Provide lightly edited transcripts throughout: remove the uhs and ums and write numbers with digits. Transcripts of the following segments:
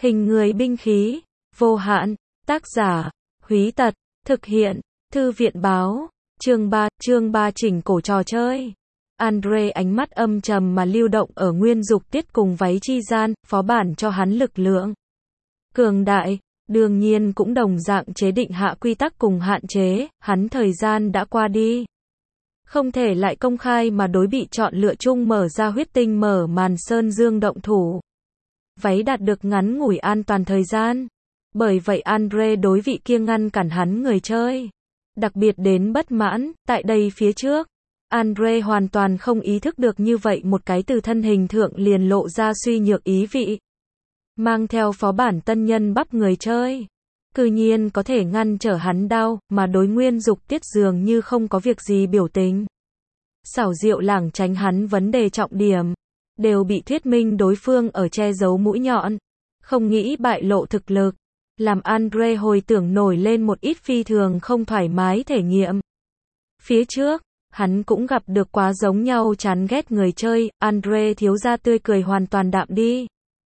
Hình người binh khí, vô hạn, tác giả, Húy Tật, thực hiện, Thư viện báo, chương 3 chỉnh cổ trò chơi. Andre ánh mắt âm trầm mà lưu động ở nguyên dục tiết cùng váy chi gian, phó bản cho hắn lực lượng cường đại, đương nhiên cũng đồng dạng chế định hạ quy tắc cùng hạn chế, hắn thời gian đã qua đi. Không thể lại công khai mà đối bị chọn lựa chung mở ra huyết tinh mở màn sơn dương động thủ. Váy đạt được ngắn ngủi an toàn thời gian. Bởi vậy Andre đối vị kia ngăn cản hắn người chơi. Đặc biệt đến bất mãn, tại đây phía trước. Andre hoàn toàn không ý thức được như vậy một cái từ thân hình thượng liền lộ ra suy nhược ý vị. Mang theo phó bản tân nhân bắp người chơi. Cư nhiên có thể ngăn trở hắn đau, mà đối nguyên dục tiết dường như không có việc gì biểu tình. Xảo diệu lảng tránh hắn vấn đề trọng điểm. Đều bị thuyết minh đối phương ở che giấu mũi nhọn. Không nghĩ bại lộ thực lực. Làm Andre hồi tưởng nổi lên một ít phi thường không thoải mái thể nghiệm. Phía trước, hắn cũng gặp được quá giống nhau chán ghét người chơi, Andre thiếu gia tươi cười hoàn toàn đạm đi.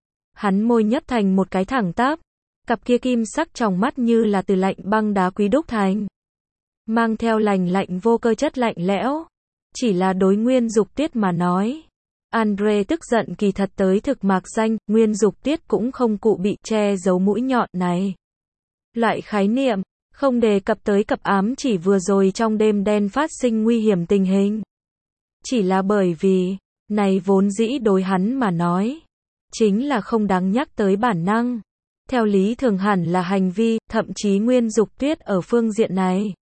Hắn môi nhấp thành một cái thẳng tắp, cặp kia kim sắc tròng mắt như là từ lạnh băng đá quý đúc thành. Mang theo lành lạnh vô cơ chất lạnh lẽo. Chỉ là đối nguyên dục tiết mà nói. Andre tức giận kỳ thật tới thực mạc danh, nguyên dục tiết cũng không cụ bị che giấu mũi nhọn này. Loại khái niệm, không đề cập tới cập ám chỉ vừa rồi trong đêm đen phát sinh nguy hiểm tình hình. Chỉ là bởi vì, này vốn dĩ đối hắn mà nói, chính là không đáng nhắc tới bản năng. Theo lý thường hẳn là hành vi, thậm chí nguyên dục tiết ở phương diện này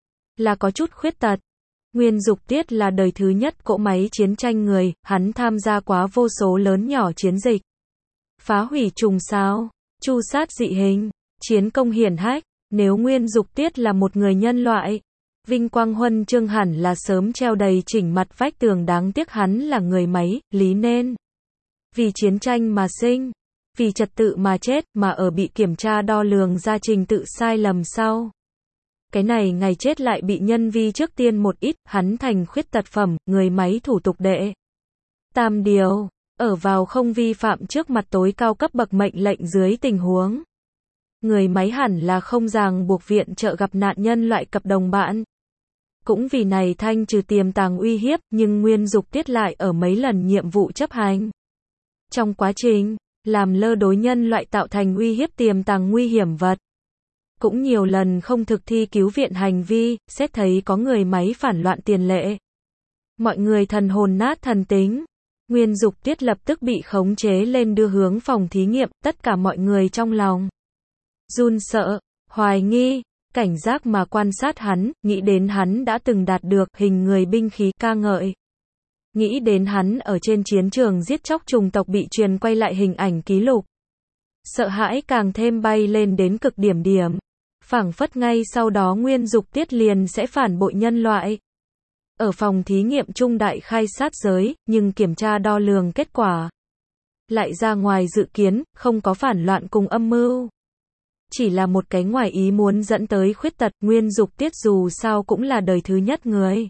là có chút khuyết tật. Nguyên dục tiết là đời thứ nhất cỗ máy chiến tranh người, hắn tham gia quá vô số lớn nhỏ chiến dịch. Phá hủy trùng sao, tru sát dị hình, chiến công hiển hách, nếu nguyên dục tiết là một người nhân loại. Vinh quang huân chương hẳn là sớm treo đầy chỉnh mặt vách tường, đáng tiếc hắn là người máy, lý nên. Vì chiến tranh mà sinh, vì trật tự mà chết, mà ở bị kiểm tra đo lường ra trình tự sai lầm sau. Cái này ngày chết lại bị nhân vi trước tiên một ít, hắn thành khuyết tật phẩm, người máy thủ tục đệ. Tam điều, ở vào không vi phạm trước mặt tối cao cấp bậc mệnh lệnh dưới tình huống. Người máy hẳn là không ràng buộc viện trợ gặp nạn nhân loại cặp đồng bạn. Cũng vì này thanh trừ tiềm tàng uy hiếp, nhưng nguyên dục tiết lại ở mấy lần nhiệm vụ chấp hành. Trong quá trình, làm lơ đối nhân loại tạo thành uy hiếp tiềm tàng nguy hiểm vật. Cũng nhiều lần không thực thi cứu viện hành vi, xét thấy có người máy phản loạn tiền lệ. Mọi người thần hồn nát thần tính. Nguyên dục tiết lập tức bị khống chế lên đưa hướng phòng thí nghiệm, tất cả mọi người trong lòng run sợ, hoài nghi, cảnh giác mà quan sát hắn, nghĩ đến hắn đã từng đạt được hình người binh khí ca ngợi. Nghĩ đến hắn ở trên chiến trường giết chóc chủng tộc bị truyền quay lại hình ảnh ký lục. Sợ hãi càng thêm bay lên đến cực điểm. Phảng phất ngay sau đó nguyên dục tiết liền sẽ phản bội nhân loại. Ở phòng thí nghiệm trung đại khai sát giới, nhưng kiểm tra đo lường kết quả lại ra ngoài dự kiến, không có phản loạn cùng âm mưu. Chỉ là một cái ngoài ý muốn dẫn tới khuyết tật. Nguyên dục tiết dù sao cũng là đời thứ nhất người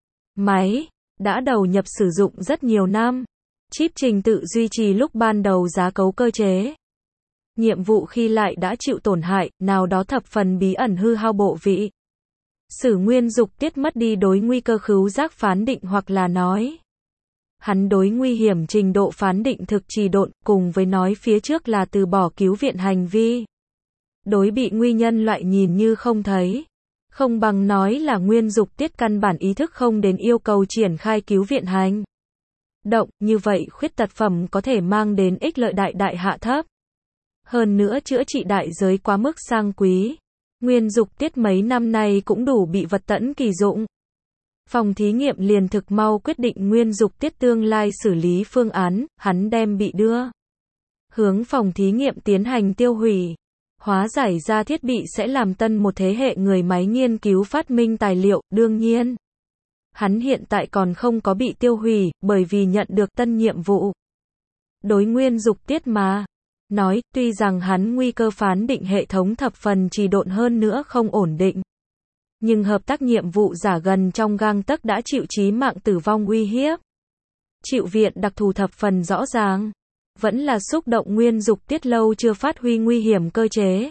máy đã đầu nhập sử dụng rất nhiều năm. Chip trình tự duy trì lúc ban đầu giá cấu cơ chế. Nhiệm vụ khi lại đã chịu tổn hại, nào đó thập phần bí ẩn hư hao bộ vị. Sử nguyên dục tiết mất đi đối nguy cơ khứu giác phán định, hoặc là nói hắn đối nguy hiểm trình độ phán định thực trì độn, cùng với nói phía trước là từ bỏ cứu viện hành vi. Đối bị nguy nhân loại nhìn như không thấy. Không bằng nói là nguyên dục tiết căn bản ý thức không đến yêu cầu triển khai cứu viện hành động, như vậy khuyết tật phẩm có thể mang đến ích lợi đại hạ thấp. Hơn nữa chữa trị đại giới quá mức sang quý. Nguyên dục tiết mấy năm nay cũng đủ bị vật tẫn kỳ dụng. Phòng thí nghiệm liền thực mau quyết định nguyên dục tiết tương lai xử lý phương án, hắn đem bị đưa hướng phòng thí nghiệm tiến hành tiêu hủy. Hóa giải ra thiết bị sẽ làm tân một thế hệ người máy nghiên cứu phát minh tài liệu, đương nhiên. Hắn hiện tại còn không có bị tiêu hủy, bởi vì nhận được tân nhiệm vụ. Đối nguyên dục tiết mà nói, tuy rằng hắn nguy cơ phán định hệ thống thập phần trì độn hơn nữa không ổn định. Nhưng hợp tác nhiệm vụ giả gần trong gang tấc đã chịu chí mạng tử vong uy hiếp. Chịu viện đặc thù thập phần rõ ràng. vẫn là xúc động nguyên dục tiết lâu chưa phát huy nguy hiểm cơ chế.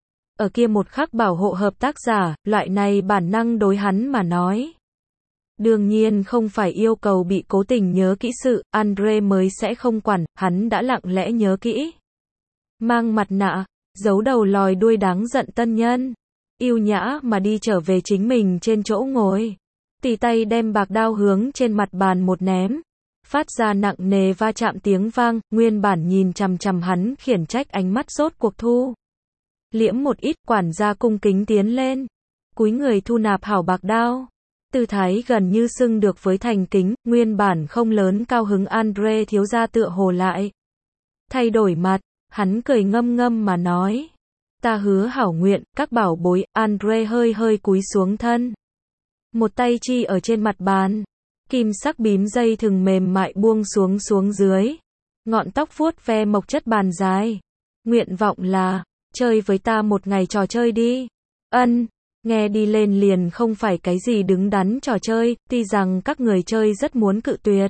Ở kia một khắc bảo hộ hợp tác giả, loại này bản năng đối hắn mà nói. Đương nhiên không phải yêu cầu bị cố tình nhớ kỹ sự, Andre mới sẽ không quản, hắn đã lặng lẽ nhớ kỹ. Mang mặt nạ, giấu đầu lòi đuôi đáng giận tân nhân. Yêu nhã mà đi trở về chính mình trên chỗ ngồi. Tỉ tay đem bạc đao hướng trên mặt bàn một ném. Phát ra nặng nề va chạm tiếng vang, nguyên bản nhìn chằm chằm hắn khiển trách ánh mắt rốt cuộc thu. Liễm một ít, quản gia cung kính tiến lên. Cúi người thu nạp hảo bạc đao. Tư thái gần như xưng được với thành kính, nguyên bản không lớn cao hứng Andre thiếu gia tựa hồ lại. Thay đổi mặt, hắn cười ngâm ngâm mà nói. Ta hứa hảo nguyện, các bảo bối, Andre hơi hơi cúi xuống thân. Một tay chi ở trên mặt bàn. Kim sắc bím dây thừng mềm mại buông xuống dưới. Ngọn tóc vuốt ve mộc chất bàn dài. Nguyện vọng là, chơi với ta một ngày trò chơi đi. Ân. Nghe đi lên liền không phải cái gì đứng đắn trò chơi, tuy rằng các người chơi rất muốn cự tuyệt.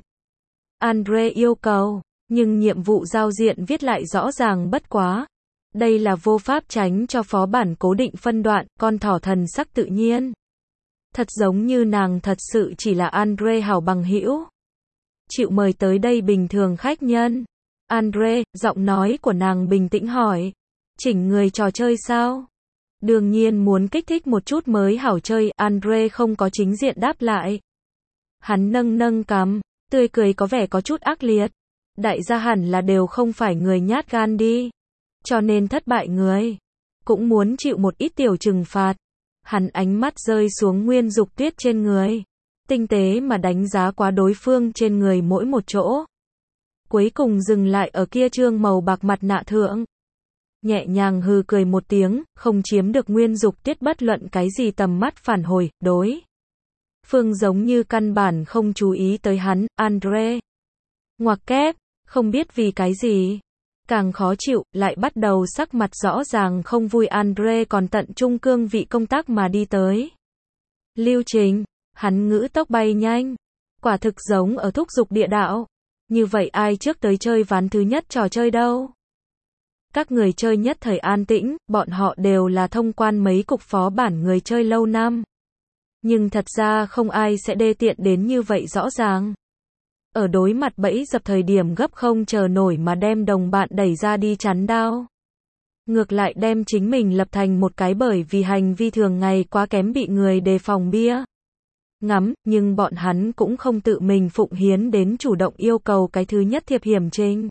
Andre yêu cầu, nhưng nhiệm vụ giao diện viết lại rõ ràng bất quá. Đây là vô pháp tránh cho phó bản cố định phân đoạn, con thỏ thần sắc tự nhiên. Thật giống như nàng thật sự chỉ là Andre hảo bằng hữu. Chịu mời tới đây bình thường khách nhân. Andre, giọng nói của nàng bình tĩnh hỏi. Chỉnh người trò chơi sao? Đương nhiên muốn kích thích một chút mới hảo chơi, Andre không có chính diện đáp lại. Hắn nâng cằm, tươi cười có vẻ có chút ác liệt. Đại gia hẳn là đều không phải người nhát gan đi. Cho nên thất bại người. Cũng muốn chịu một ít tiểu trừng phạt. Hắn ánh mắt rơi xuống nguyên dục tuyết trên người. Tinh tế mà đánh giá quá đối phương trên người mỗi một chỗ. Cuối cùng dừng lại ở kia trương màu bạc mặt nạ thượng. Nhẹ nhàng hừ cười một tiếng, không chiếm được nguyên dục tiết bất luận cái gì tầm mắt phản hồi, đối. Phương giống như căn bản không chú ý tới hắn, Andre. Ngoặc kép, không biết vì cái gì. Càng khó chịu, lại bắt đầu sắc mặt rõ ràng không vui Andre còn tận trung cương vị công tác mà đi tới. Lưu trình, hắn ngữ tốc bay nhanh. Quả thực giống ở thúc giục địa đạo. Như vậy ai trước tới chơi ván thứ nhất trò chơi đâu? Các người chơi nhất thời an tĩnh, bọn họ đều là thông quan mấy cục phó bản người chơi lâu năm. Nhưng thật ra không ai sẽ đê tiện đến như vậy rõ ràng. Ở đối mặt bẫy dập thời điểm gấp không chờ nổi mà đem đồng bạn đẩy ra đi chắn đao. Ngược lại đem chính mình lập thành một cái bởi vì hành vi thường ngày quá kém bị người đề phòng bia. Ngắm, nhưng bọn hắn cũng không tự mình phụng hiến đến chủ động yêu cầu cái thứ nhất thiệp hiểm trình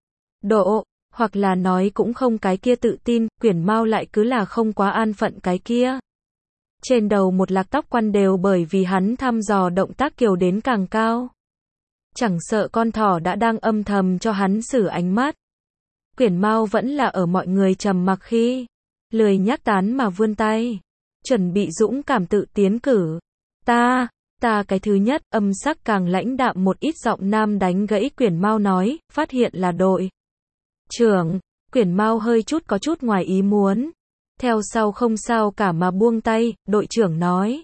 độ. Hoặc là nói cũng không cái kia tự tin, Quyển Mao lại cứ là không quá an phận cái kia. Trên đầu một lạc tóc quăn đều bởi vì hắn thăm dò động tác kiều đến càng cao. Chẳng sợ con thỏ đã đang âm thầm cho hắn xử ánh mắt. Quyển Mao vẫn là ở mọi người trầm mặc khi. Lười nhắc tán mà vươn tay. Chuẩn bị dũng cảm tự tiến cử. Ta cái thứ nhất, âm sắc càng lãnh đạm một ít giọng nam đánh gãy Quyển Mao nói, phát hiện là đội. Trưởng, Quyển Mao hơi chút có chút ngoài ý muốn. Theo sau không sao cả mà buông tay, đội trưởng nói.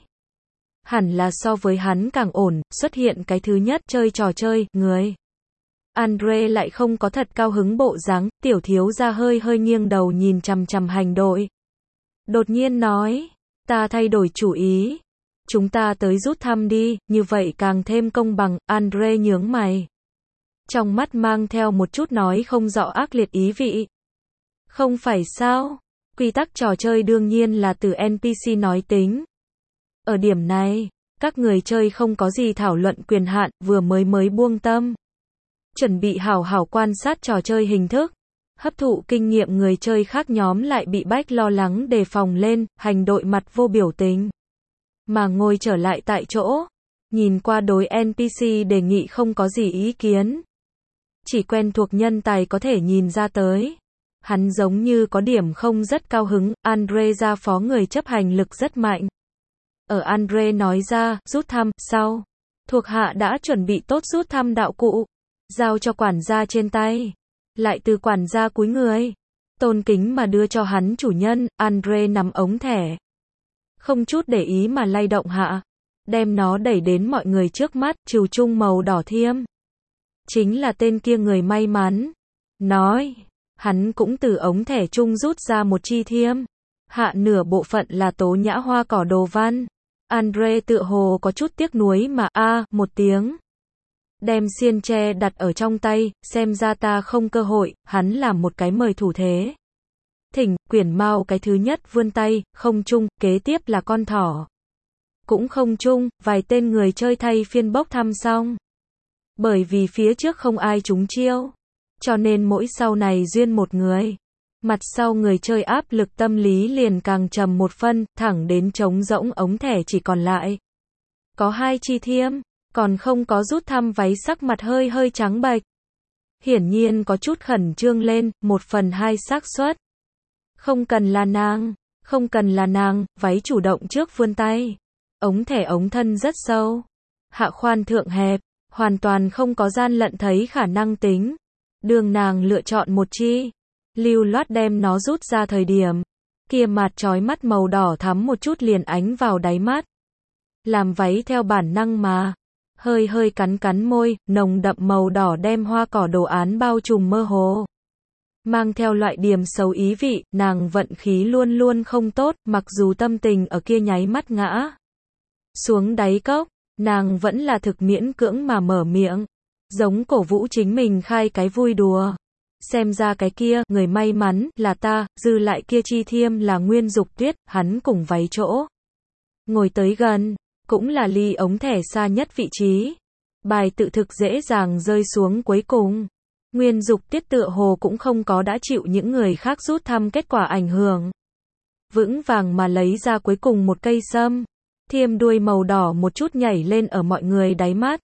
Hẳn là so với hắn càng ổn, xuất hiện cái thứ nhất chơi trò chơi, người. Andre lại không có thật cao hứng bộ dáng, tiểu thiếu gia hơi hơi nghiêng đầu nhìn chằm chằm hành đội. Đột nhiên nói, ta thay đổi chủ ý. Chúng ta tới rút thăm đi, như vậy càng thêm công bằng, Andre nhướng mày. Trong mắt mang theo một chút nói không rõ ác liệt ý vị. Không phải sao? Quy tắc trò chơi đương nhiên là từ NPC nói tính. Ở điểm này, các người chơi không có gì thảo luận quyền hạn, vừa mới buông tâm. Chuẩn bị hảo hảo quan sát trò chơi hình thức. Hấp thụ kinh nghiệm người chơi khác nhóm lại bị bách lo lắng đề phòng lên, hành đội mặt vô biểu tình. Mà ngồi trở lại tại chỗ. Nhìn qua đối NPC đề nghị không có gì ý kiến. Chỉ quen thuộc nhân tài có thể nhìn ra tới. Hắn giống như có điểm không rất cao hứng, Andre ra phó người chấp hành lực rất mạnh. Ở Andre nói ra, rút thăm, sau. Thuộc hạ đã chuẩn bị tốt rút thăm đạo cụ. Giao cho quản gia trên tay. Lại từ quản gia cúi người. Tôn kính mà đưa cho hắn chủ nhân, Andre nắm ống thẻ. Không chút để ý mà lay động hạ. Đem nó đẩy đến mọi người trước mắt, trừu trung màu đỏ thiêm. Chính là tên kia người may mắn. nói. Hắn cũng từ ống thẻ chung rút ra một chi thiêm. Hạ nửa bộ phận là tố nhã hoa cỏ đồ văn. Andre tựa hồ có chút tiếc nuối mà một tiếng. Đem xiên tre đặt ở trong tay, xem ra ta không cơ hội, hắn làm một cái mời thủ thế. Thỉnh, quyển mau cái thứ nhất vươn tay, không chung, kế tiếp là con thỏ. Cũng không chung, vài tên người chơi thay phiên bốc thăm xong. Bởi vì phía trước không ai trúng chiêu. Cho nên mỗi sau này duyên một người. Mặt sau người chơi áp lực tâm lý liền càng trầm một phân, thẳng đến trống rỗng ống thẻ chỉ còn lại. Có 2 chi thiêm, còn không có rút thăm váy sắc mặt hơi hơi trắng bệch. Hiển nhiên có chút khẩn trương lên, 1/2 xác suất. Không cần là nàng, váy chủ động trước vươn tay. Ống thẻ ống thân rất sâu. Hạ khoan thượng hẹp, hoàn toàn không có gian lận thấy khả năng tính. Đường nàng lựa chọn một chi. Lưu loát đem nó rút ra thời điểm. Kia mạt chói mắt màu đỏ thắm một chút liền ánh vào đáy mắt. Làm váy theo bản năng mà. Hơi hơi cắn môi, nồng đậm màu đỏ đem hoa cỏ đồ án bao trùm mơ hồ. Mang theo loại điểm xấu ý vị, nàng vận khí luôn luôn không tốt, mặc dù tâm tình ở kia nháy mắt ngã. Xuống đáy cốc, nàng vẫn là thực miễn cưỡng mà mở miệng. Giống cổ vũ chính mình khai cái vui đùa. Xem ra cái kia, người may mắn, là ta, dư lại kia chi thiêm là Nguyên Dục Tuyết, hắn cùng váy chỗ. Ngồi tới gần, cũng là ly ống thẻ xa nhất vị trí. Bài tự thực dễ dàng rơi xuống cuối cùng. Nguyên Dục Tuyết tựa hồ cũng không có đã chịu những người khác rút thăm kết quả ảnh hưởng. Vững vàng mà lấy ra cuối cùng một cây sâm. Thiêm đuôi màu đỏ một chút nhảy lên ở mọi người đáy mắt.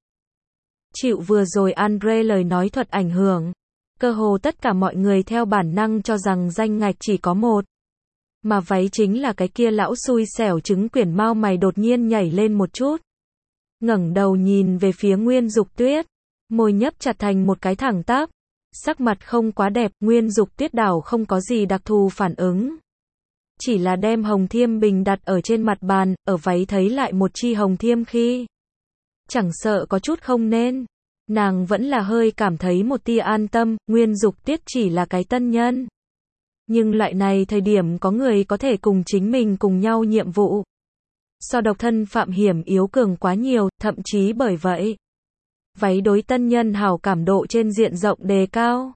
Chịu vừa rồi Andre lời nói thuật ảnh hưởng. Cơ hồ tất cả mọi người theo bản năng cho rằng danh ngạch chỉ có một. Mà váy chính là cái kia lão xui xẻo trứng quyển mau mày đột nhiên nhảy lên một chút. Ngẩng đầu nhìn về phía Nguyên Dục Tuyết. Môi nhấp chặt thành một cái thẳng tắp. Sắc mặt không quá đẹp, Nguyên Dục Tuyết đảo không có gì đặc thù phản ứng. Chỉ là đem hồng thiêm bình đặt ở trên mặt bàn, ở váy thấy lại một chi hồng thiêm khi. Chẳng sợ có chút không nên. Nàng vẫn là hơi cảm thấy một tia an tâm, Nguyên Dục Tuyết chỉ là cái tân nhân. Nhưng loại này thời điểm có người có thể cùng chính mình cùng nhau nhiệm vụ. So độc thân phạm hiểm yếu cường quá nhiều, thậm chí bởi vậy. Váy đối tân nhân hảo cảm độ trên diện rộng đề cao.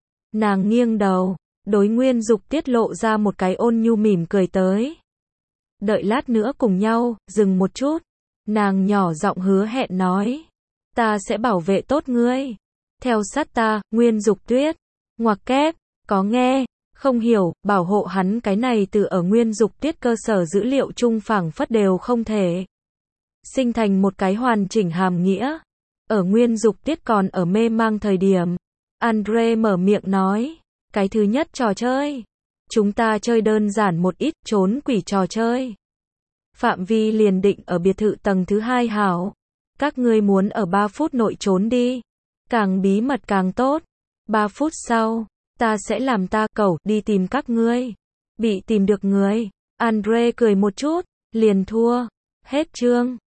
Nàng nghiêng đầu, đối Nguyên Dục Tuyết lộ ra một cái ôn nhu mỉm cười tới. Đợi lát nữa cùng nhau, dừng một chút. Nàng nhỏ giọng hứa hẹn nói. Ta sẽ bảo vệ tốt ngươi. Theo sát ta, Nguyên Dục Tuyết. Ngoặc kép, có nghe, không hiểu, bảo hộ hắn cái này từ ở Nguyên Dục Tuyết cơ sở dữ liệu chung phảng phất đều không thể. Sinh thành một cái hoàn chỉnh hàm nghĩa. Ở Nguyên Dục Tuyết còn ở mê mang thời điểm. Andre mở miệng nói. Cái thứ nhất trò chơi. Chúng ta chơi đơn giản một ít, trốn quỷ trò chơi. Phạm vi liền định ở biệt thự tầng thứ 2 hảo. Các ngươi muốn ở 3 phút nội trốn đi. Càng bí mật càng tốt. 3 phút sau, ta sẽ làm ta cẩu đi tìm các ngươi. Bị tìm được người. Andre cười một chút, liền thua. Hết chương.